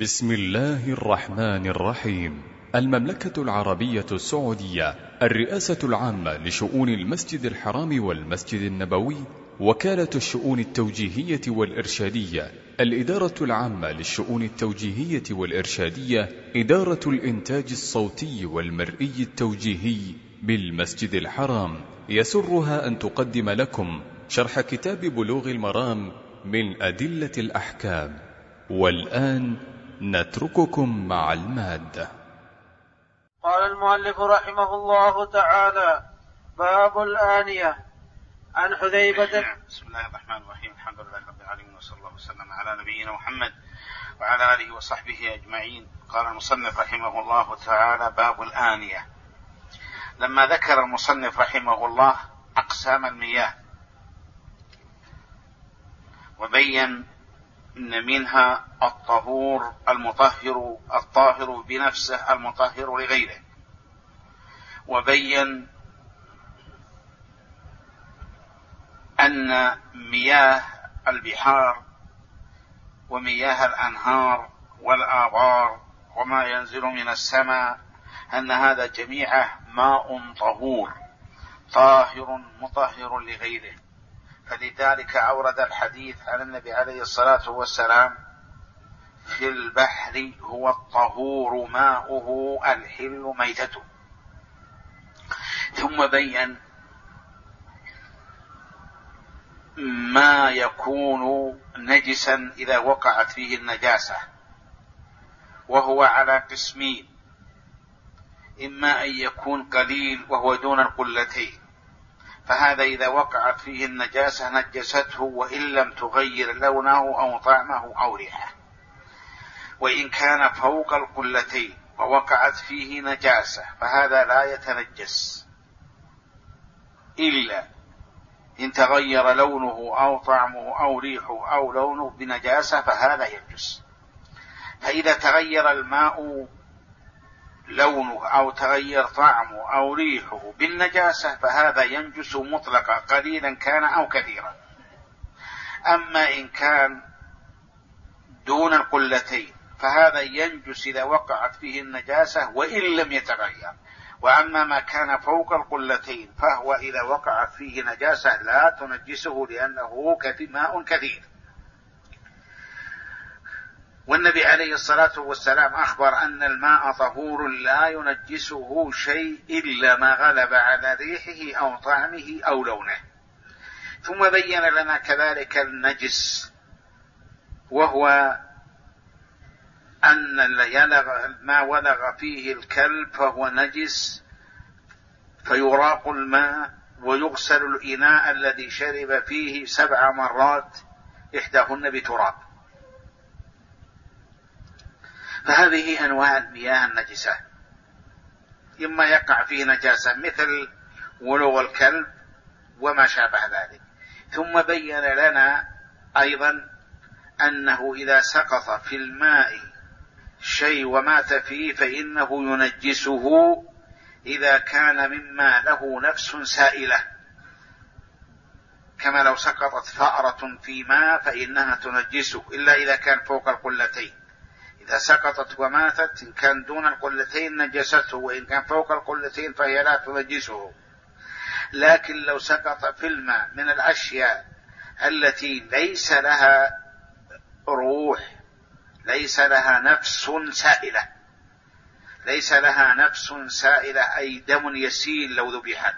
بسم الله الرحمن الرحيم. المملكة العربية السعودية، الرئاسة العامة لشؤون المسجد الحرام والمسجد النبوي، وكالة الشؤون التوجيهية والإرشادية، الإدارة العامة للشؤون التوجيهية والإرشادية، إدارة الإنتاج الصوتي والمرئي التوجيهي بالمسجد الحرام، يسرها أن تقدم لكم شرح كتاب بلوغ المرام من أدلة الأحكام. والآن نترككم مع المادة. قال المؤلف رحمه الله تعالى: باب الآنية. عن حذيفة. بسم الله الرحمن الرحيم. الحمد لله رب العالمين، وصلى الله وسلم على نبينا محمد وعلى آله وصحبه أجمعين. قال المصنف رحمه الله تعالى: باب الآنية. لما ذكر المصنف رحمه الله أقسام المياه وبين إن منها الطهور المطهر الطاهر بنفسه المطهر لغيره، وبين أن مياه البحار ومياه الأنهار والآبار وما ينزل من السماء أن هذا جميعه ماء طهور طاهر مطهر لغيره. فلذلك أورد الحديث عن النبي عليه الصلاة والسلام: في البحر هو الطهور ماؤه الحل ميتته. ثم بين ما يكون نجسا إذا وقعت فيه النجاسة، وهو على قسمين: إما أن يكون قليل وهو دون القلتين، فهذا إذا وقعت فيه النجاسة نجسته وإن لم تغير لونه أو طعمه أو ريحه. وإن كان فوق القلتين ووقعت فيه نجاسة فهذا لا يتنجس إلا إن تغير لونه أو طعمه أو ريحه أو لونه بنجاسة فهذا ينجس. فإذا تغير الماء لونه أو تغير طعمه أو ريحه بالنجاسة فهذا ينجس مطلقا قليلا كان أو كثيرا. أما إن كان دون القلتين فهذا ينجس إذا وقعت فيه النجاسة وإن لم يتغير. وأما ما كان فوق القلتين فهو إذا وقعت فيه نجاسة لا تنجسه لأنه ماء كثير. والنبي عليه الصلاة والسلام أخبر أن الماء طهور لا ينجسه شيء إلا ما غلب على ريحه أو طعمه أو لونه. ثم بين لنا كذلك النجس، وهو أن ما ولغ فيه الكلب فهو نجس، فيراق الماء ويغسل الإناء الذي شرب فيه 7 مرات إحداهن بتراب. فهذه أنواع المياه النجسة، إما يقع فيه نجاسة مثل ولوغ الكلب وما شابه ذلك. ثم بين لنا أيضا أنه إذا سقط في الماء شيء ومات فيه فإنه ينجسه إذا كان مما له نفس سائلة، كما لو سقطت فأرة في ماء فإنها تنجسه إلا إذا كان فوق القلتين. إذا سقطت وماتت إن كان دون القلتين نجسته، وإن كان فوق القلتين فهي لا تنجسه. لكن لو سقط في الماء من الأشياء التي ليس لها روح، ليس لها نفس سائلة، ليس لها نفس سائلة أي دم يسيل لو ذبحت،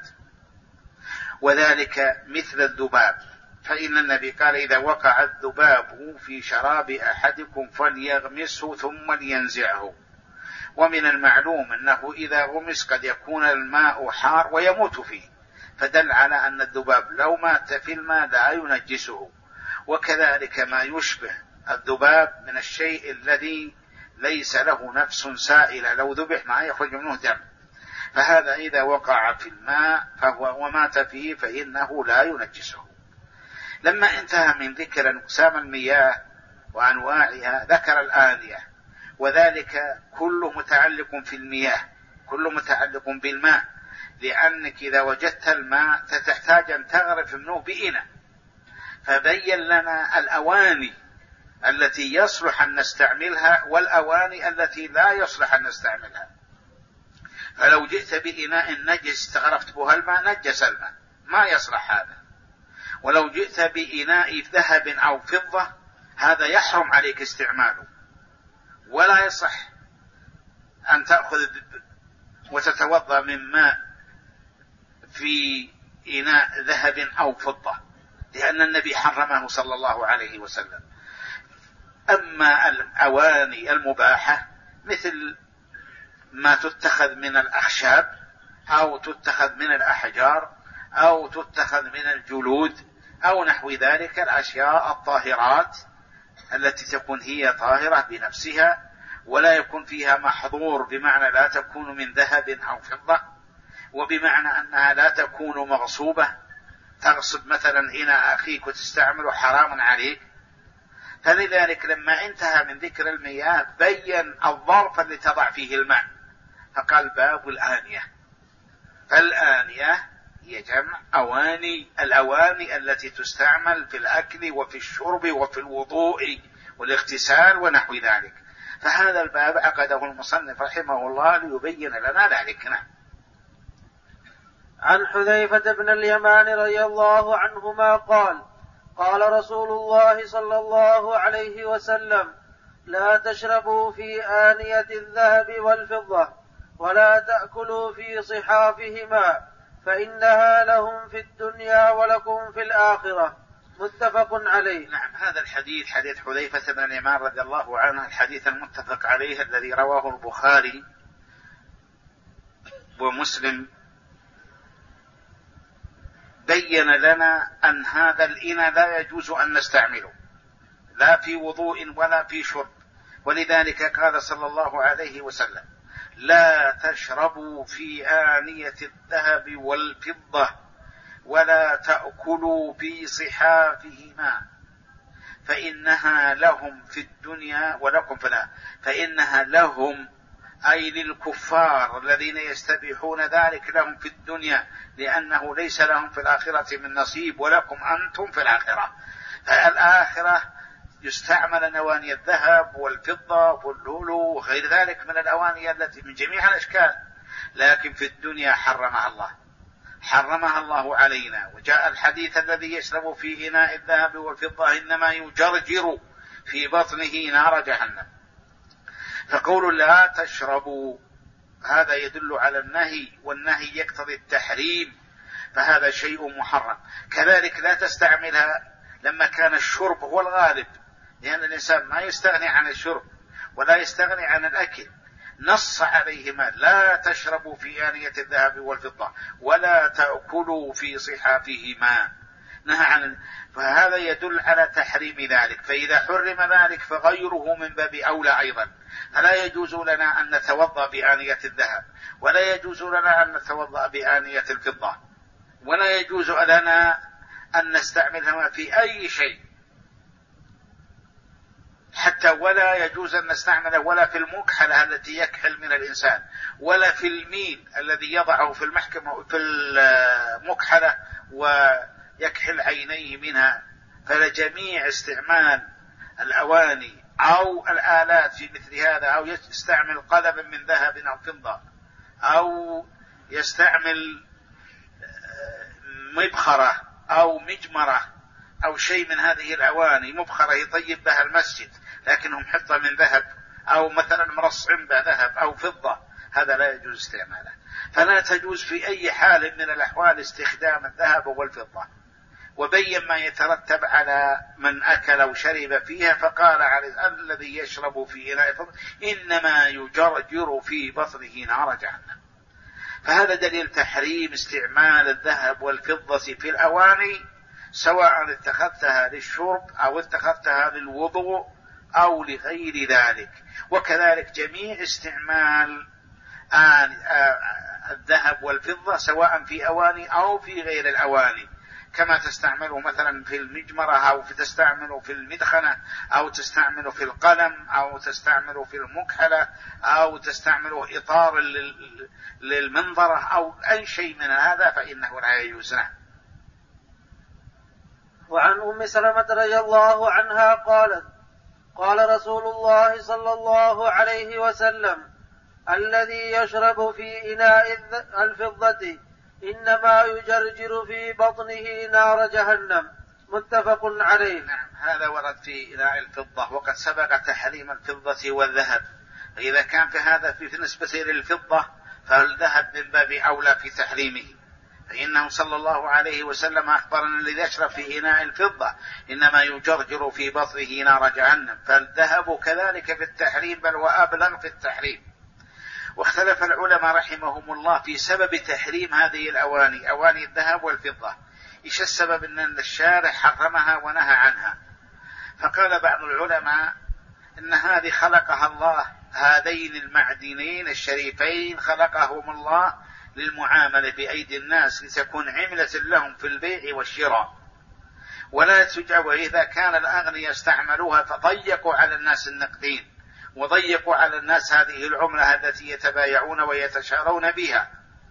وذلك مثل الذباب. فإن النبي قال: إذا وقع الذباب في شراب أحدكم فليغمسه ثم لينزعه. ومن المعلوم أنه إذا غمس قد يكون الماء حار ويموت فيه، فدل على أن الذباب لو مات في الماء لا ينجسه. وكذلك ما يشبه الذباب من الشيء الذي ليس له نفس سائلة لو ذبح ما يخرج منه دم، فهذا إذا وقع في الماء فهو ومات فيه فإنه لا ينجسه. لما انتهى من ذكر أقسام المياه وأنواعها ذكر الآنية، وذلك كله متعلق في المياه، كله متعلق بالماء، لأنك إذا وجدت الماء تحتاج أن تغرف منه بإناء. فبين لنا الأواني التي يصلح أن نستعملها والأواني التي لا يصلح أن نستعملها. فلو جئت بإناء نجس استغرفت بها الماء نجس الماء، ما يصلح هذا. ولو جئت بإناء ذهب أو فضة هذا يحرم عليك استعماله، ولا يصح أن تأخذ وتتوضأ من ماء في إناء ذهب أو فضة، لأن النبي حرمه صلى الله عليه وسلم. أما الأواني المباحة مثل ما تتخذ من الأخشاب أو تتخذ من الأحجار أو تتخذ من الجلود أو نحو ذلك، الأشياء الطاهرات التي تكون هي طاهرة بنفسها ولا يكون فيها محظور، بمعنى لا تكون من ذهب أو فضة، وبمعنى أنها لا تكون مغصوبة، تغصب مثلا إناء أخيك وتستعمله حرام عليك. فلذلك لما انتهى من ذكر المياه بين الظرف اللي تضع فيه الماء، فقال باب الآنية. فالآنية هي جمع أواني، الأواني التي تستعمل في الأكل وفي الشرب وفي الوضوء والاغتسال ونحو ذلك. فهذا الباب عقده المصنف رحمه الله ليبين لنا ذلك. نعم. عن حذيفة بن اليمان رضي الله عنهما قال: قال رسول الله صلى الله عليه وسلم: لا تشربوا في آنية الذهب والفضة ولا تأكلوا في صحافهما فإنها لهم في الدنيا ولكم في الآخرة. متفق عليه. نعم. هذا الحديث حديث حذيفة بن اليمان رضي الله عنه، الحديث المتفق عليه الذي رواه البخاري ومسلم، بين لنا أن هذا الإناء لا يجوز أن نستعمله لا في وضوء ولا في شرب. ولذلك قال صلى الله عليه وسلم: لا تشربوا في آنية الذهب والفضة ولا تأكلوا في صحافهما فإنها لهم في الدنيا ولكم في الآخرة. فإنها لهم أي للكفار الذين يستبيحون ذلك لهم في الدنيا، لأنه ليس لهم في الآخرة من نصيب، ولكم أنتم في الآخرة. فالآخرة يستعمل نواني الذهب والفضة واللؤلؤ وغير ذلك من الأواني التي من جميع الأشكال، لكن في الدنيا حرمها الله علينا. وجاء الحديث: الذي يشرب في إناء الذهب والفضة إنما يجرجر في بطنه نار جهنم. فقول لا تشربوا هذا يدل على النهي، والنهي يقتضي التحريم، فهذا شيء محرم. كذلك لا تستعملها لما كان الشرب هو الغالب، لأن الإنسان ما يستغني عن الشرب ولا يستغني عن الأكل. نص عليهما: لا تشربوا في آنية الذهب والفضة ولا تأكلوا في صحافهما، نهى عن. فهذا يدل على تحريم ذلك. فإذا حرم ذلك فغيره من باب أولى أيضا. فلا يجوز لنا أن نتوضأ بآنية الذهب، ولا يجوز لنا أن نتوضأ بآنية الفضة، ولا يجوز لنا أن نستعملها في أي شيء، حتى ولا يجوز أن نستعمله ولا في المكحلة التي يكحل من الإنسان، ولا في الميل الذي يضعه في المكحلة ويكحل عينيه منها. فلجميع استعمال الأواني أو الآلات في مثل هذا، أو يستعمل قلبا من ذهب أو فضة، أو يستعمل مبخرة أو مجمرة أو شيء من هذه الأواني، مبخرة يطيب بها المسجد لكنهم حطة من ذهب، أو مثلا مرصعين بها ذهب أو فضة، هذا لا يجوز استعماله. فلا تجوز في أي حال من الأحوال استخدام الذهب والفضة. وبين ما يترتب على من أكل أو شرب فيها، فقال: عليه الذي يشرب في إناء الفضة إنما يجرجر في بطنه نار جهنم. فهذا دليل تحريم استعمال الذهب والفضة في الأواني، سواء اتخذتها للشرب أو اتخذتها للوضوء أو لغير ذلك. وكذلك جميع استعمال الذهب والفضة سواء في أواني أو في غير الأواني، كما تستعمله مثلا في المجمرة أو تستعمله في المدخنة أو تستعمله في القلم أو تستعمله في المكحلة أو تستعمله إطار للمنظرة أو أي شيء من هذا، فإنه لا يجوز. وعن أم سلمة رضي الله عنها قالت: قال رسول الله صلى الله عليه وسلم: الذي يشرب في إناء الفضة إنما يجرجر في بطنه نار جهنم. متفق عليه. نعم، هذا ورد في إناء الفضة، وقد سبق تحريم الفضة والذهب، فإذا كان في هذا في نسبة للفضة فالذهب من باب أولى في تحريمه، فإنه صلى الله عليه وسلم أخبر أن الذي يشرب في إناء الفضة إنما يجرجر في بطنه نار جهنم، فالذهب كذلك في التحريم بل وأبلغ في التحريم. واختلف العلماء رحمهم الله في سبب تحريم هذه الأواني، أواني الذهب والفضة، إيش السبب أن الشارع حرمها ونهى عنها؟ فقال بعض العلماء إن هذه خلقها الله، هذين المعدنين الشريفين خلقهم الله للمعاملة بأيدي الناس، لتكون عملة لهم في البيع والشراء، ولا تجعل. وإذا كان الأغنياء استعملوها فضيقوا على الناس النقدين، وضيقوا على الناس هذه العملة التي يتبايعون ويتشارون بها.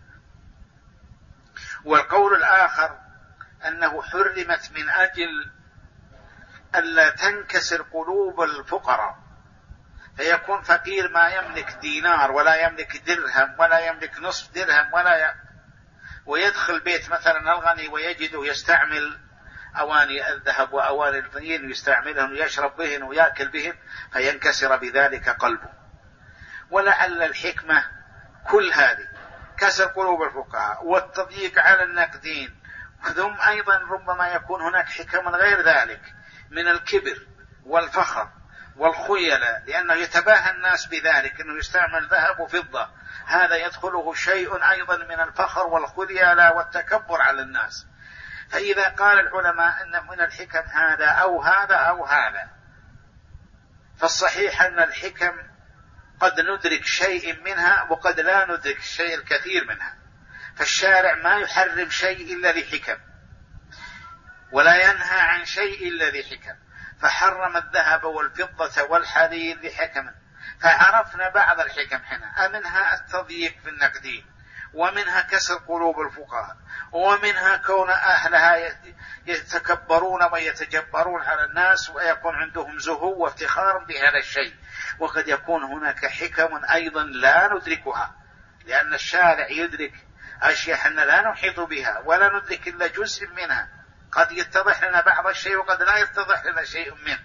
والقول الآخر أنه حرمت من أجل ألا تنكسر قلوب الفقراء، فيكون فقير ما يملك دينار ولا يملك درهم ولا يملك نصف درهم ويدخل بيت مثلا الغني ويجده يستعمل أواني الذهب وأواني الفضة ويستعملهم ويشرب بهن ويأكل بهن، فينكسر بذلك قلبه. ولعل الحكمة كل هذه كسر قلوب الفقراء والتضييق على الناقدين، ثم أيضا ربما يكون هناك حكم غير ذلك من الكبر والفخر والخيلة، لأنه يتباهى الناس بذلك أنه يستعمل ذهب وفضة، هذا يدخله شيء أيضا من الفخر والخيلة والتكبر على الناس. فإذا قال العلماء أن من الحكم هذا أو هذا أو هذا، فالصحيح أن الحكم قد ندرك شيء منها وقد لا ندرك الشيء الكثير منها، فالشارع ما يحرم شيء إلا لحكم، ولا ينهى عن شيء إلا لحكم، فحرم الذهب والفضة والحرير لحكم، فعرفنا بعض الحكم هنا، منها التضييق في النقدين، ومنها كسر قلوب الفقراء، ومنها كون أهلها يتكبرون ويتجبرون على الناس ويكون عندهم زهو وافتخار بهذا الشيء. وقد يكون هناك حكم أيضا لا ندركها، لأن الشارع يدرك أشياء احنا لا نحيط بها ولا ندرك إلا جزء منها، قد يتضح لنا بعض الشيء وقد لا يتضح لنا شيء منه،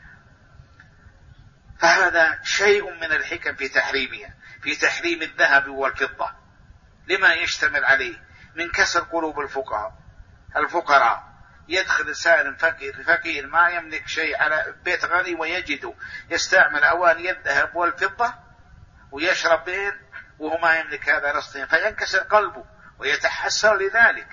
فهذا شيء من الحكم في تحريمها، في تحريم الذهب والفضة، لما يشتمل عليه من كسر قلوب الفقراء. يدخل إنسان فقير ما يملك شيء على بيت غني ويجده يستعمل أواني الذهب والفضة ويشرب بهن وهو ما يملك هذا نصفين، فينكسر قلبه ويتحسر لذلك.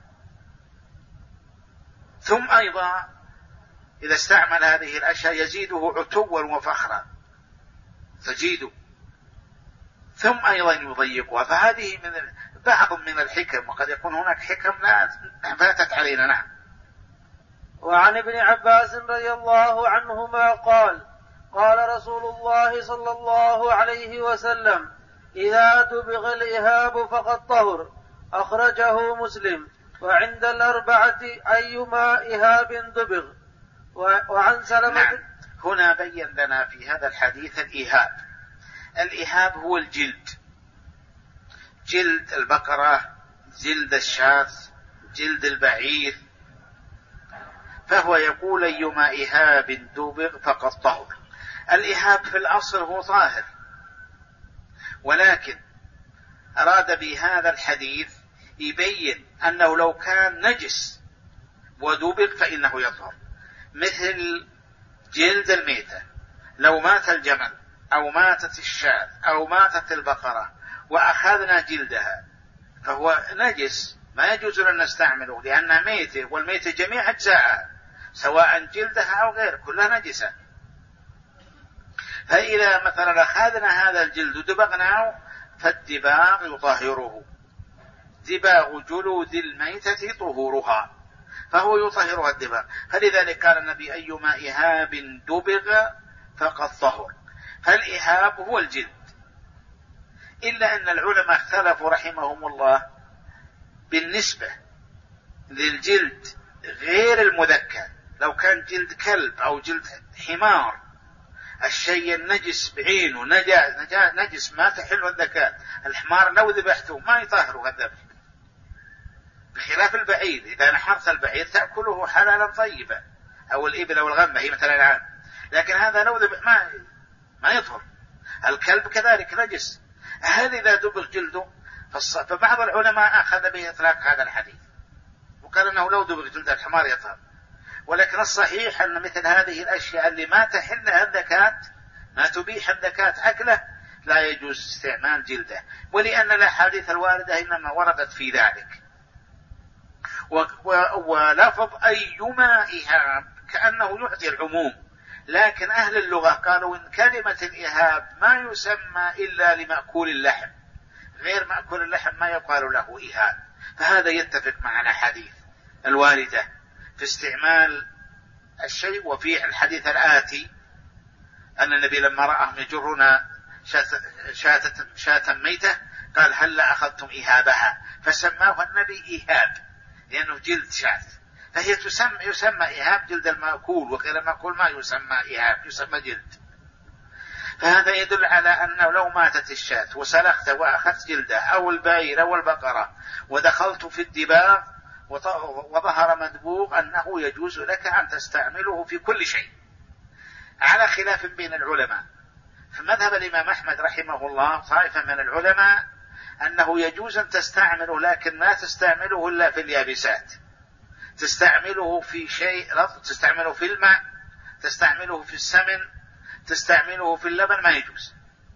ثم أيضا إذا استعمل هذه الأشياء يزيده عتوا وفخرا، تزيده، ثم أيضا يضيقها، فهذه من بعض من الحكم، وقد يكون هناك حكم لا فاتت علينا. نعم. وعن ابن عباس رضي الله عنهما قال: قال رسول الله صلى الله عليه وسلم: إذا دبغ الإهاب فقد طهر. أخرجه مسلم. وعند الأربعة أيما إهاب دبغ. وعن سلمة. نعم. هنا بين لنا في هذا الحديث الإهاب. الإهاب هو الجلد، جلد البقرة، جلد الشاة، جلد البعير، فهو يقول أيما إهاب دبغ فقد طهر. الإهاب في الأصل هو طاهر، ولكن أراد بهذا الحديث يبين أنه لو كان نجس ودبغ فإنه يطهر، مثل جلد الميتة، لو مات الجمل أو ماتت الشاة أو ماتت البقرة وأخذنا جلدها فهو نجس، ما يجوز أن نستعمله لأنها ميتة، والميتة جميع أجزاءها سواء جلدها أو غير كلها نجسة. فإذا مثلا أخذنا هذا الجلد ودبغناه فالدباغ يطهره، دباغ جلود الميتة طهورها، فهو يطهرها الدباغ. فلذلك قال النبي: أيما إهاب دبغ فقد طهر. فالإهاب هو الجلد، إلا أن العلماء اختلفوا رحمهم الله بالنسبة للجلد غير المذكى، لو كان جلد كلب أو جلد حمار الشيء النجس بعينه نجس ما تحل الذكاة. الحمار لو ذبحته ما يطهره الذبح، بخلاف البعير. إذا نحرت البعير تأكله حلالا طيبا، أو الإبل أو الغنم هي مثلا الآن، لكن هذا لو ذبح ما يطهر. الكلب كذلك نجس. هل إذا دبغ جلده؟ فبعض العلماء أخذ به إطلاق هذا الحديث وقال أنه لو دبغ جلد الحمار يطهر، ولكن الصحيح أن مثل هذه الأشياء اللي ما تحلها الذكاة، ما تبيح الذكاة أكله، لا يجوز استعمال جلده، ولأن الأحاديث الواردة إنما وردت في ذلك. ولفظ أيما إهاب كأنه يعطي العموم، لكن أهل اللغة قالوا إن كلمة الإهاب ما يسمى إلا لمأكول اللحم، غير مأكول اللحم ما يقال له إهاب. فهذا يتفق مع الأحاديث الواردة في استعمال الشيء. وفي الحديث الآتي أن النبي لما رأهم يجرون شاة ميتة قال هل أخذتم إهابها، فسماه النبي إهاب لأنه جلد شاة، فهي يسمى إهاب جلد المأكول، وغير المأكول ما يسمى إهاب، يسمى جلد. فهذا يدل على أنه لو ماتت الشاة وسلخت وأخذت جلده أو البعير أو البقرة ودخلت في الدباغ وظهر مدبوغ أنه يجوز لك أن تستعمله في كل شيء، على خلاف بين العلماء. في مذهب الإمام أحمد رحمه الله طائفة من العلماء أنه يجوز أن تستعمله، لكن لا تستعمله إلا في اليابسات. تستعمله في شيء، تستعمله في الماء، تستعمله في السمن، تستعمله في اللبن، ما يجوز.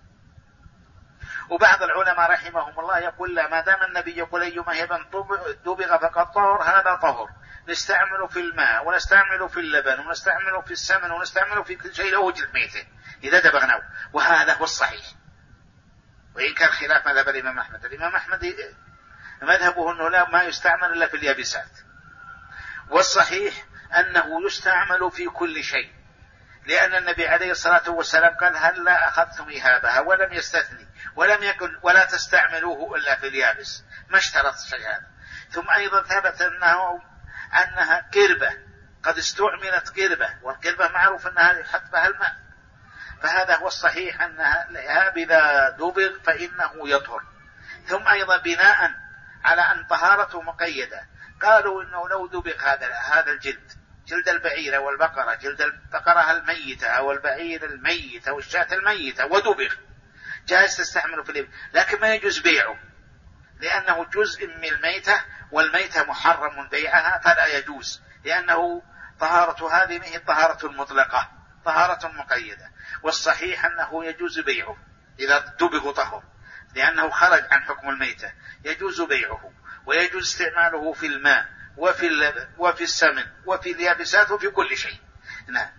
وبعض العلماء رحمهم الله يقول لا، ما دام النبي يقول أيما هبا دبغ فقد طهر، هذا طهر، نستعمله في الماء ونستعمله في اللبن ونستعمله في السمن ونستعمله في كل شيء له جلد ميته إذا دبغناه، وهذا هو الصحيح. وإن كان خلاف مذهب الإمام أحمد، الإمام أحمد مذهبه أنه لا، ما يستعمل إلا في اليابسات، والصحيح أنه يستعمل في كل شيء، لأن النبي عليه الصلاة والسلام قال هل لا أخذتم إهابها، ولم يستثني، ولم يكن ولا تستعملوه إلا في اليابس، ما اشترط شيء هذا. ثم أيضا ثبت أنها قربة، قد استعملت قربة، والقربة معروف أنها يحط بها الماء، فهذا هو الصحيح أنها الإهاب إذا دبغ فإنه يطهر. ثم أيضا بناء على أن طهارته مقيدة قالوا إنه لو دبغ هذا الجلد، جلد البعير والبقرة، جلد البقرة الميتة أو البعير الميت أو الشاة الميتة ودبغ، جائز تستعمله في الإبل، لكن ما يجوز بيعه لأنه جزء من الميتة، والميتة محرم بيعها فلا يجوز، لأنه طهارة هذه هي الطهارة المطلقة، طهارة مقيدة. والصحيح أنه يجوز بيعه إذا دبغ طهر، لأنه خرج عن حكم الميتة، يجوز بيعه، ويجوز استعماله في الماء وفي السمن وفي اليابسات وفي كل شيء. نعم.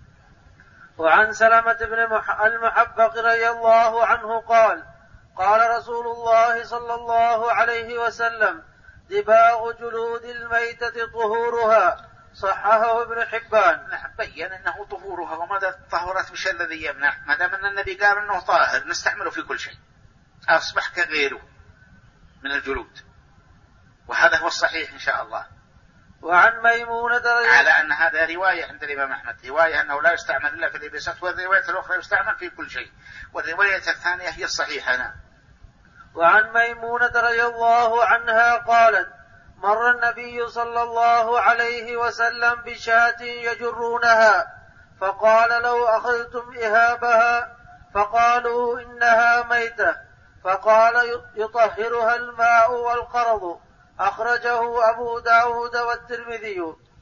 وعن سلمة بن المحبق رضي الله عنه قال قال رسول الله صلى الله عليه وسلم دباغ جلود الميتة طهورها، صححه ابن حبان. نعم، بين أنه طهورها، وماذا طهرت مش الذي يمنع، ما دام أن النبي قال أنه طاهر نستعمله في كل شيء، أصبح كغيره من الجلود، وهذا هو الصحيح إن شاء الله. وعن ميمونة على أن هذا رواية عند الإمام أحمد، رواية أنه لا يستعمل إلا في اليابسات، والرواية الأخرى يستعمل في كل شيء، والرواية الثانية هي الصحيحة. نعم. وعن ميمونة رضي الله عنها قالت مر النبي صلى الله عليه وسلم بشاة يجرونها، فقال لو أخذتم إهابها، فقالوا إنها ميتة، فقال يطهرها الماء والقرض، أخرجه أبو داود والترمذي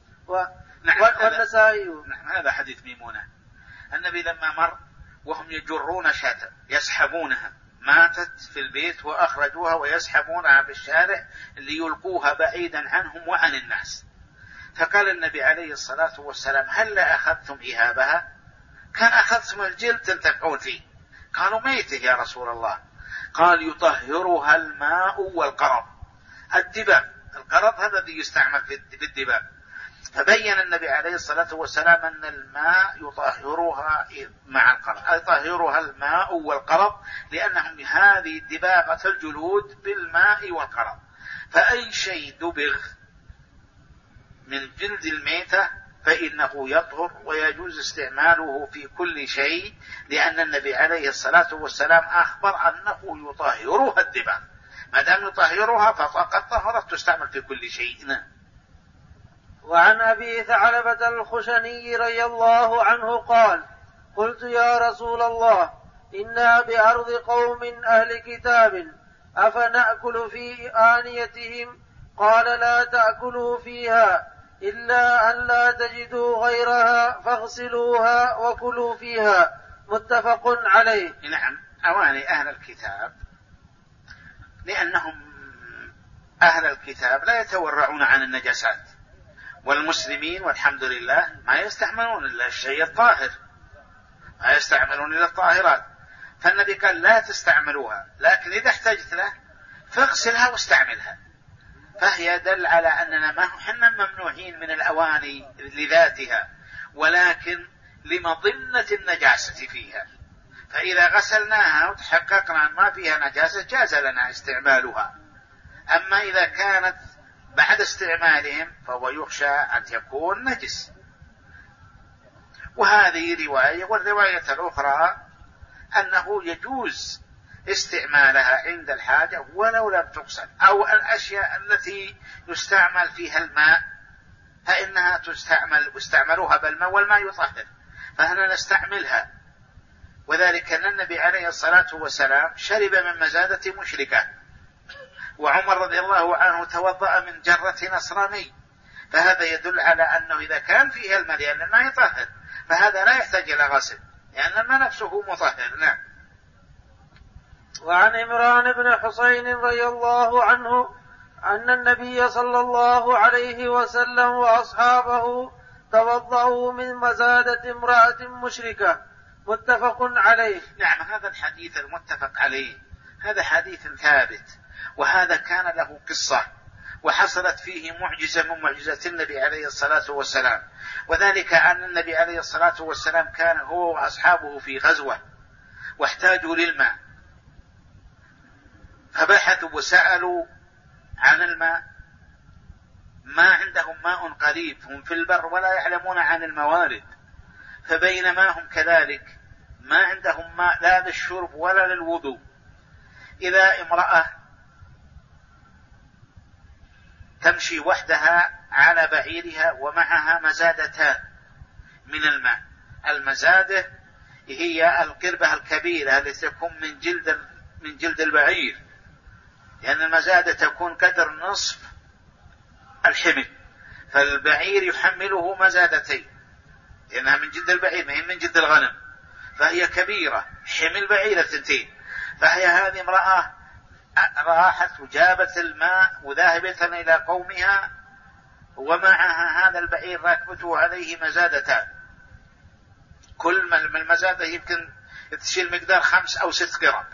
والنسائي. نعم، هذا حديث ميمونة. النبي لما مر وهم يجرون شاة يسحبونها، ماتت في البيت وأخرجوها ويسحبونها بالشارع ليلقوها بعيدا عنهم وعن الناس، فقال النبي عليه الصلاة والسلام هل أخذتم إهابها؟ كان أخذتم الجلد تنتفعون فيه. قالوا ميته يا رسول الله. قال يطهرها الماء والقرض. الدباغ، القرض هذا الذي يستعمل في الدباغ. فبين النبي عليه الصلاة والسلام أن الماء يطهرها مع القرض، يطهرها الماء والقرض، لأنهم هذه دباغة الجلود بالماء والقرض. فأي شيء دبغ من جلد الميتة فإنه يطهر ويجوز استعماله في كل شيء، لأن النبي عليه الصلاة والسلام أخبر أنه يطهرها الدباغ، ما دام يطهرها فقد طهرت، تستعمل في كل شيء. وعن أبي ثعلبة الخشني رضي الله عنه قال: قلت يا رسول الله إنا بأرض قوم أهل كتاب أفنأكل في آنيتهم؟ قال: لا تأكلوا فيها إلا أن لا تجدوا غيرها فاغسلوها وكلوا فيها. متفق عليه. نعم، أواني أهل الكتاب لأنهم أهل الكتاب لا يتورعون عن النجاسات، والمسلمين والحمد لله ما يستعملون إلا الشيء الطاهر، ما يستعملون إلا الطاهرات، فالنبي قال لا تستعملوها، لكن إذا احتجت له فاغسلها واستعملها، فهي دل على أننا ما حنا ممنوعين من الأواني لذاتها، ولكن لمظنة النجاسة فيها، فإذا غسلناها وتحققنا أن ما فيها نجاسة جاز لنا استعمالها. أما إذا كانت بعد استعمالهم فهو يخشى أن يكون نجس. وهذه رواية، والرواية الأخرى أنه يجوز استعمالها عند الحاجة ولو لم تغسل، أو الأشياء التي يستعمل فيها الماء فإنها استعملوها بالماء والماء يطهر، فهنا نستعملها. وذلك أن النبي عليه الصلاة والسلام شرب من مزادة مشركة، وعمر رضي الله عنه توضأ من جرة نصراني، فهذا يدل على أنه إذا كان فيها الماء لأن الماء يطهر فهذا لا يحتاج إلى غسل لأن الماء نفسه مطهر. نعم. وعن عمران بن حسين رضي الله عنه أن النبي صلى الله عليه وسلم وأصحابه توضأوا من مزادة امرأة مشركة. متفق عليه. نعم، هذا الحديث المتفق عليه هذا حديث ثابت، وهذا كان له قصة وحصلت فيه معجزة من معجزات النبي عليه الصلاة والسلام، وذلك أن النبي عليه الصلاة والسلام كان هو وأصحابه في غزوة واحتاجوا للماء، فبحثوا وسألوا عن الماء، ما عندهم ماء قريب، هم في البر ولا يعلمون عن الموارد، فبينما هم كذلك ما عندهم ماء لا للشرب ولا للوضوء، إذا امرأة تمشي وحدها على بعيرها ومعها مزادتان من الماء. المزادة هي القربة الكبيرة التي تكون من جلد البعير، لأن المزادة تكون قدر نصف الحمل، فالبعير يحمله مزادتين لأنها من جلد البعير ما هي من جلد الغنم، فهي كبيرة، حمل بعيرة 2. فهي هذه امرأة راحت وجابت الماء وذاهبة إلى قومها ومعها هذا البعير راكبته عليه مزادتان، كل من المزادة يمكن تشيل مقدار 5 أو 6 قرب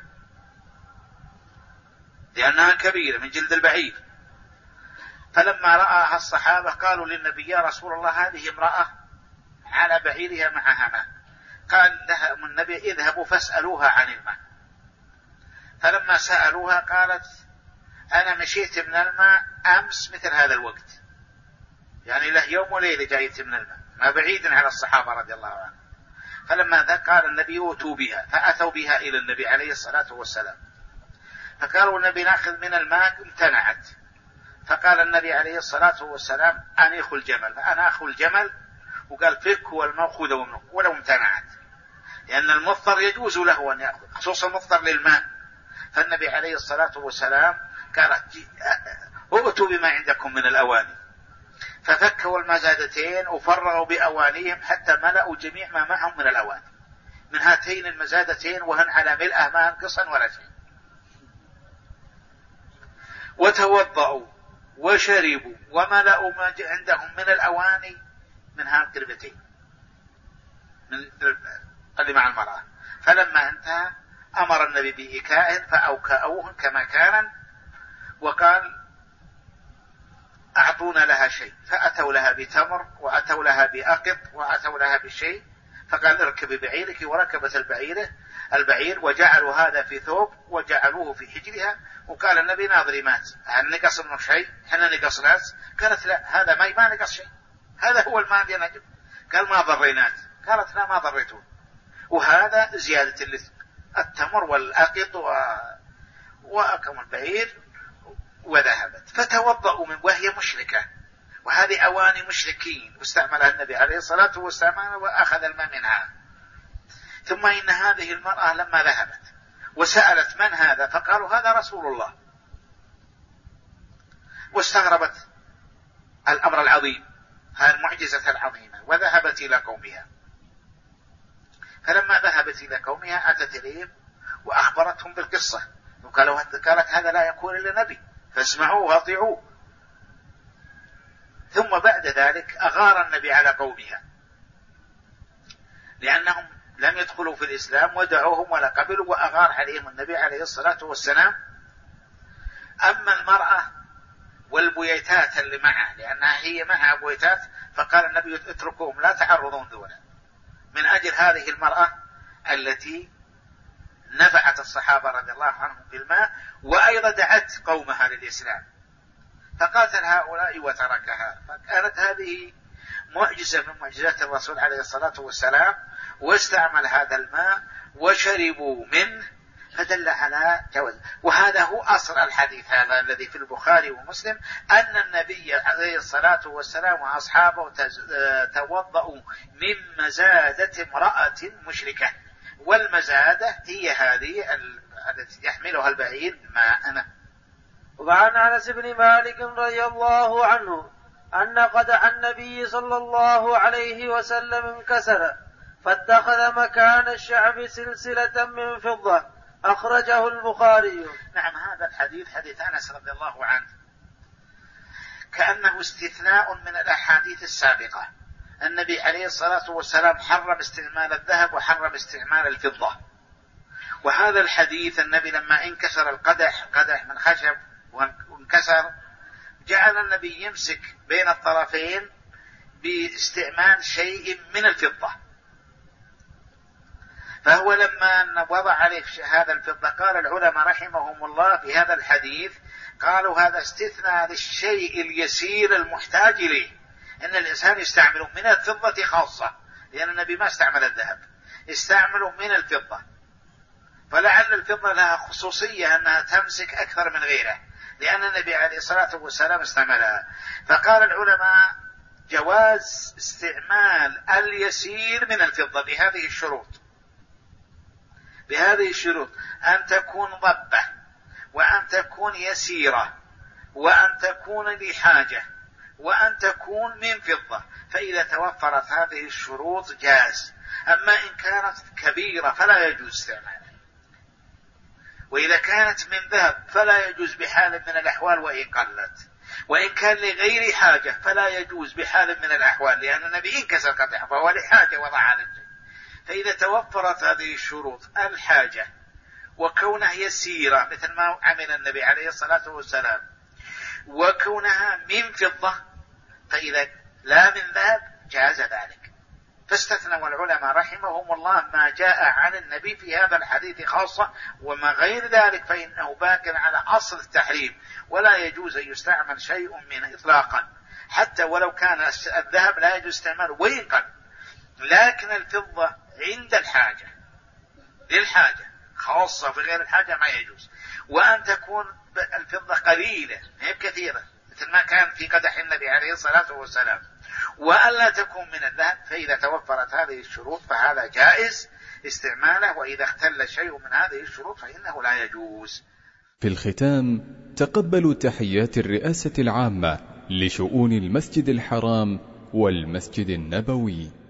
لأنها كبيرة من جلد البعير. فلما رآها الصحابة قالوا للنبي: يا رسول الله هذه امرأة على بعيرها معها ماء. قال لهم النبي: اذهبوا فاسألوها عن الماء. فلما سألوها قالت: أنا مشيت من الماء أمس مثل هذا الوقت، يعني له يوم وليلة جايت من الماء، ما بعيد على الصحابة رضي الله عنهم. فلما ذا قال النبي: أوتوا بها، فأتوا بها إلى النبي عليه الصلاة والسلام، فقالوا النبي: نأخذ من الماء، امتنعت. فقال النبي عليه الصلاة والسلام: أنيخوا الجمل، فأنا أخو الجمل، وقال: فك والمأخوذ ولو امتنعت، لأن المضطر يجوز له أن يأخذ، خصوصا المضطر للماء. فالنبي عليه الصلاة والسلام قال: ائتوا بما عندكم من الأواني، ففكوا المزادتين وفرغوا بأوانيهم حتى ملأوا جميع ما معهم من الأواني من هاتين المزادتين، وهن على ملأه ما انقصا ولا شيء. وتوضأوا وشربوا وملأوا ما عندهم من الأواني من هالقربتين من اللي مع المرأة. فلما انتهى أمر النبي بإيكائهن فأوكأوهن كما كان، وقال: أعطونا لها شيء، فأتوا لها بتمر وأتوا لها بأقط وأتوا لها بشيء، فقال: اركبي بعيرك، وركبت البعير وجعلوا هذا في ثوب وجعلوه في حجرها. وقال النبي: ناظري مات، هل نقص منه شيء؟ حنا نقص ناس؟ قالت: لا، هذا ما نقص شيء، هذا هو الماء ينجب. قال ما ضريناك، قالت لا ما ضريتون. وهذا زيادة اللثم، التمر والأقط وأكم البعير. وذهبت فتوضأوا من وهي مشركة، وهذه أواني مشركين واستعملها النبي عليه الصلاة والسلام وأخذ الماء منها. ثم إن هذه المرأة لما ذهبت وسألت من هذا فقالوا هذا رسول الله، واستغربت الأمر العظيم، هذه المعجزة العظيمة، وذهبت إلى قومها. فلما ذهبت إلى قومها أتت إليهم وأخبرتهم بالقصة، قالت هذا لا يكون إلا نبي فاسمعوه واطيعوه. ثم بعد ذلك أغار النبي على قومها لأنهم لم يدخلوا في الإسلام ودعوهم ولا قبلوا، وأغار عليهم النبي عليه الصلاة والسلام. أما المرأة والبيتات اللي معه، لأنها هي معها بيتات، فقال النبي اتركوهم لا تعرضون ذولا، من أجل هذه المرأة التي نفعت الصحابة رضي الله عنهم بالماء، وأيضا دعت قومها للإسلام، فقاتل هؤلاء وتركها. فكانت هذه معجزة من معجزات الرسول عليه الصلاة والسلام، واستعمل هذا الماء وشربوا منه، فدل على جواز. وهذا هو أصل الحديث هذا الذي في البخاري ومسلم، أن النبي عليه الصلاة والسلام وأصحابه توضأوا من مزادة امرأة مشركة، والمزادة هي هذه التي يحملها البعير ماء. وعن أنس بن مالك رضي الله عنه أن قدح النبي صلى الله عليه وسلم انكسر، فاتخذ مكان الشعب سلسلة من فضة، أخرجه البخاري. نعم، هذا الحديث حديث أنس رضي الله عنه كأنه استثناء من الأحاديث السابقة. النبي عليه الصلاة والسلام حرم استعمال الذهب وحرم استعمال الفضة، وهذا الحديث النبي لما انكسر القدح من خشب وانكسر، جعل النبي يمسك بين الطرفين باستعمال شيء من الفضة. فهو لما وضع عليه هذا الفضة قال العلماء رحمهم الله في هذا الحديث، قالوا هذا استثناء للشيء اليسير المحتاج إليه، إن الإنسان يستعمله من الفضة خاصة، لأن النبي ما استعمل الذهب، استعمله من الفضة. فلعل الفضة لها خصوصية أنها تمسك أكثر من غيره، لأن النبي عليه الصلاة والسلام استعملها. فقال العلماء جواز استعمال اليسير من الفضة بهذه الشروط، أن تكون ضبة، وأن تكون يسيرة، وأن تكون لحاجة، وأن تكون من فضة. فإذا توفرت هذه الشروط جاز. أما إن كانت كبيرة فلا يجوز استعمالها، وإذا كانت من ذهب فلا يجوز بحال من الأحوال وإن قلت، وإن كان لغير حاجة فلا يجوز بحال من الأحوال، لأن النبي انكسر قدح فهو لحاجة وضع رجل. فإذا توفرت هذه الشروط، الحاجة وكونها يسيرة مثل ما عمل النبي عليه الصلاة والسلام، وكونها من فضة، فإذا لا من ذهب جاز ذلك. فاستثنوا العلماء رحمهم الله ما جاء عن النبي في هذا الحديث خاصة، وما غير ذلك فإنه باق على أصل التحريم، ولا يجوز أن يستعمل شيء منه إطلاقا، حتى ولو كان الذهب لا يجوز استعماله وإن قل. لكن الفضة عند الحاجة للحاجة خاصة، في غير الحاجة ما يجوز. وأن تكون الفضة قليلة هي كثيرة مثل ما كان في قدح النبي عليه الصلاة والسلام، وألا تكون من الذهب. فإذا توفرت هذه الشروط فهذا جائز استعماله، وإذا اختل شيء من هذه الشروط فإنه لا يجوز. في الختام تقبلوا تحيات الرئاسة العامة لشؤون المسجد الحرام والمسجد النبوي.